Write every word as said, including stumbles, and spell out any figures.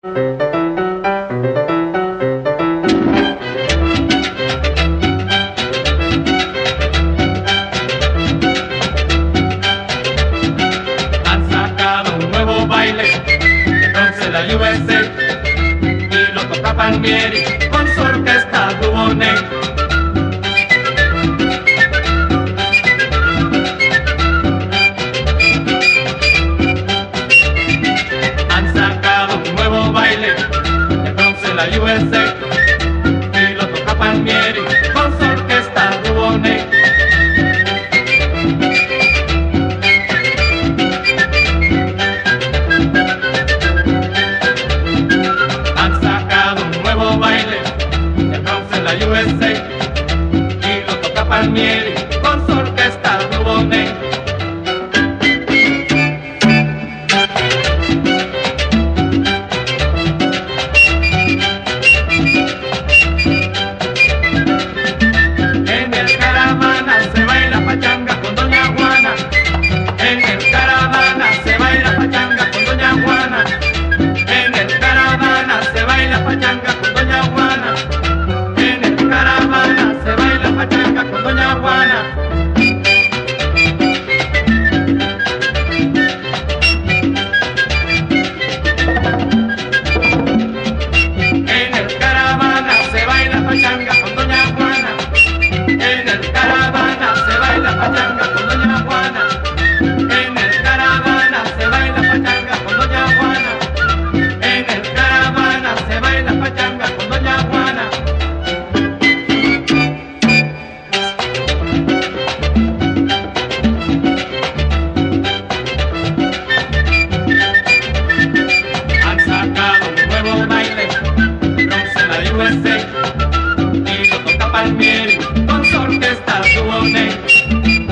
Han sacado un nuevo baile, entonces la U S A, y lo toca Palmieri con su orquesta Dubonnet. Han sacado un nuevo baile, entonces la U S A, y lo toca Palmieri con su orquesta Dubonnet. Han sacado un nuevo baile, entonces la U S A, y lo toca Palmieri con su orquesta Dubonnet. En el Caravana se baila pachanga con Doña Juana. En el Caravana se baila pachanga con Doña Juana. En el Caravana se baila pachanga con Doña Juana. En el Caravana se baila pachanga con Doña Juana. En el Caravana se baila pachanga con Doña Juana. En el Caravana se baila pachanga con Doña Juana. En el Caravana se baila pachanga con Doña Juana. En el Caravana se baila pachanga con Doña Juana. Han sacado un nuevo baile, entonces la U S A, y lo toca Palmieri con su orquesta Dubonnet.